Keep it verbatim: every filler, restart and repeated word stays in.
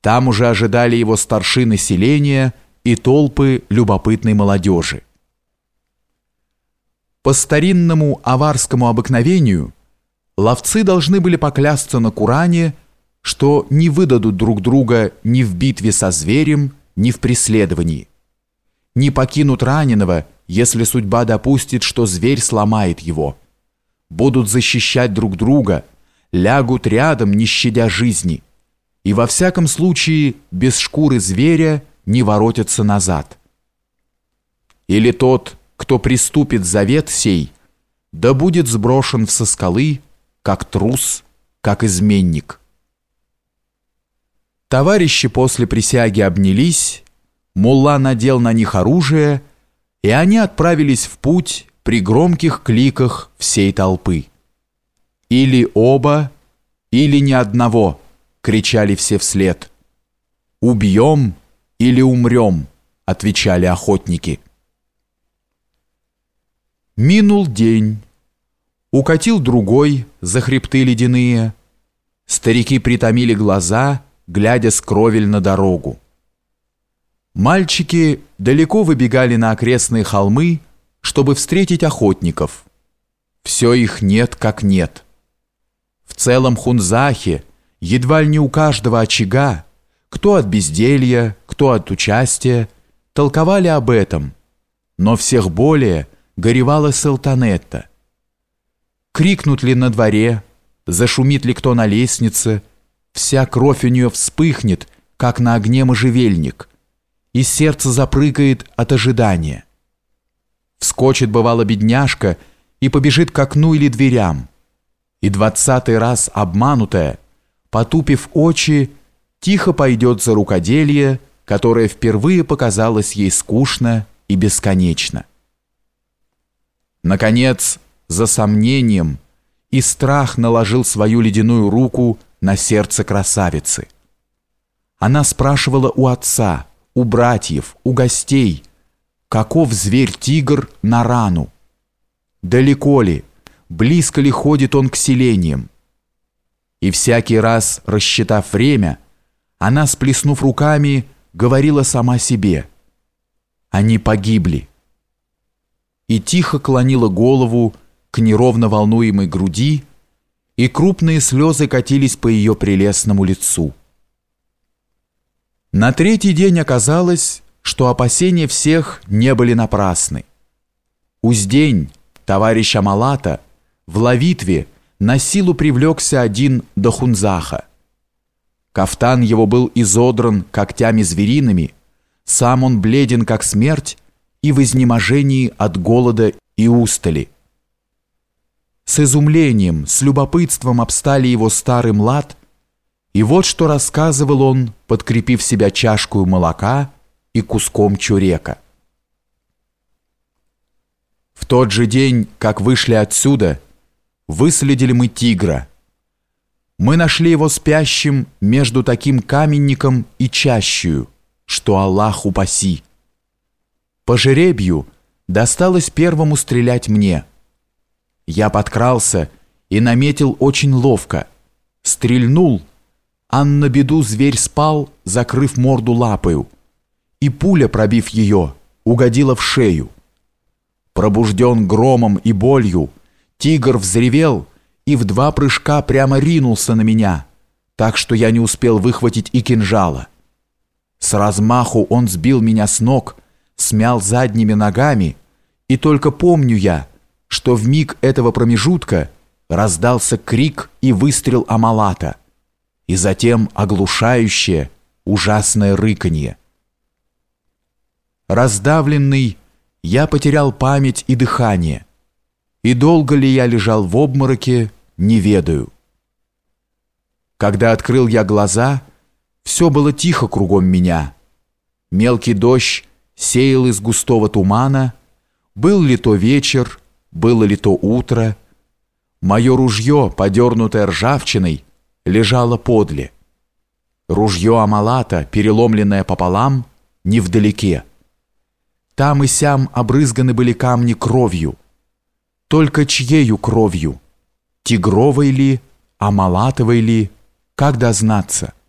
Там уже ожидали его старшины селения и толпы любопытной молодежи. По старинному аварскому обыкновению ловцы должны были поклясться на Куране, что не выдадут друг друга ни в битве со зверем, ни в преследовании. Не покинут раненого, если судьба допустит, что зверь сломает его. Будут защищать друг друга, лягут рядом, не щадя жизни, и во всяком случае без шкуры зверя не воротятся назад. Или тот, кто приступит завет сей, да будет сброшен со скалы, как трус, как изменник. Товарищи после присяги обнялись, мулла надел на них оружие, и они отправились в путь при громких кликах всей толпы. «Или оба, или ни одного!» — кричали все вслед. «Убьем или умрем!» — отвечали охотники. Минул день. Укатил другой за хребты ледяные. Старики притомили глаза, глядя скровель на дорогу. Мальчики далеко выбегали на окрестные холмы, чтобы встретить охотников. Все их нет как нет. В целом Хунзахе, едва ли не у каждого очага, кто от безделья, кто от участия, толковали об этом, но всех более горевала Салтанетта. Крикнут ли на дворе, зашумит ли кто на лестнице, вся кровь у нее вспыхнет, как на огне можжевельник, и сердце запрыгает от ожидания. Вскочит, бывало, бедняжка и побежит к окну или дверям, и двадцатый раз обманутая, потупив очи, тихо пойдет за рукоделье, которое впервые показалось ей скучно и бесконечно. Наконец, за сомнением, и страх наложил свою ледяную руку на сердце красавицы. Она спрашивала у отца, у братьев, у гостей, каков зверь-тигр на рану, далеко ли, близко ли ходит он к селениям. И всякий раз, рассчитав время, она, сплеснув руками, говорила сама себе: «Они погибли», и тихо клонила голову к неровно волнуемой груди, и крупные слезы катились по ее прелестному лицу. На третий день оказалось, что опасения всех не были напрасны. Уздень, товарищ Амалата, в ловитве на силу привлекся один до Хунзаха. Кафтан его был изодран когтями звериными, сам он бледен, как смерть, и в изнеможении от голода и устали. С изумлением, с любопытством обстали его старый млад, и вот что рассказывал он, подкрепив себя чашкою молока и куском чурека. В тот же день, как вышли отсюда, выследили мы тигра. Мы нашли его спящим между таким каменником и чащею, что Аллах упаси. По жеребью досталось первому стрелять мне. Я подкрался и наметил очень ловко. Стрельнул, а на беду зверь спал, закрыв морду лапою, и пуля, пробив ее, угодила в шею. Пробужден громом и болью, тигр взревел и в два прыжка прямо ринулся на меня, так что я не успел выхватить и кинжала. С размаху он сбил меня с ног, смял задними ногами, и только помню я, что в миг этого промежутка раздался крик и выстрел Амалата, и затем оглушающее, ужасное рыканье. Раздавленный, я потерял память и дыхание, и долго ли я лежал в обмороке, не ведаю. Когда открыл я глаза, все было тихо кругом меня. Мелкий дождь сеял из густого тумана, был ли то вечер, было ли то утро. Мое ружье, подернутое ржавчиной, лежало подле. Ружье Амалата, переломленное пополам, невдалеке. Там и сям обрызганы были камни кровью. Только чьею кровью? Тигровой ли, Амалатовой ли, как дознаться?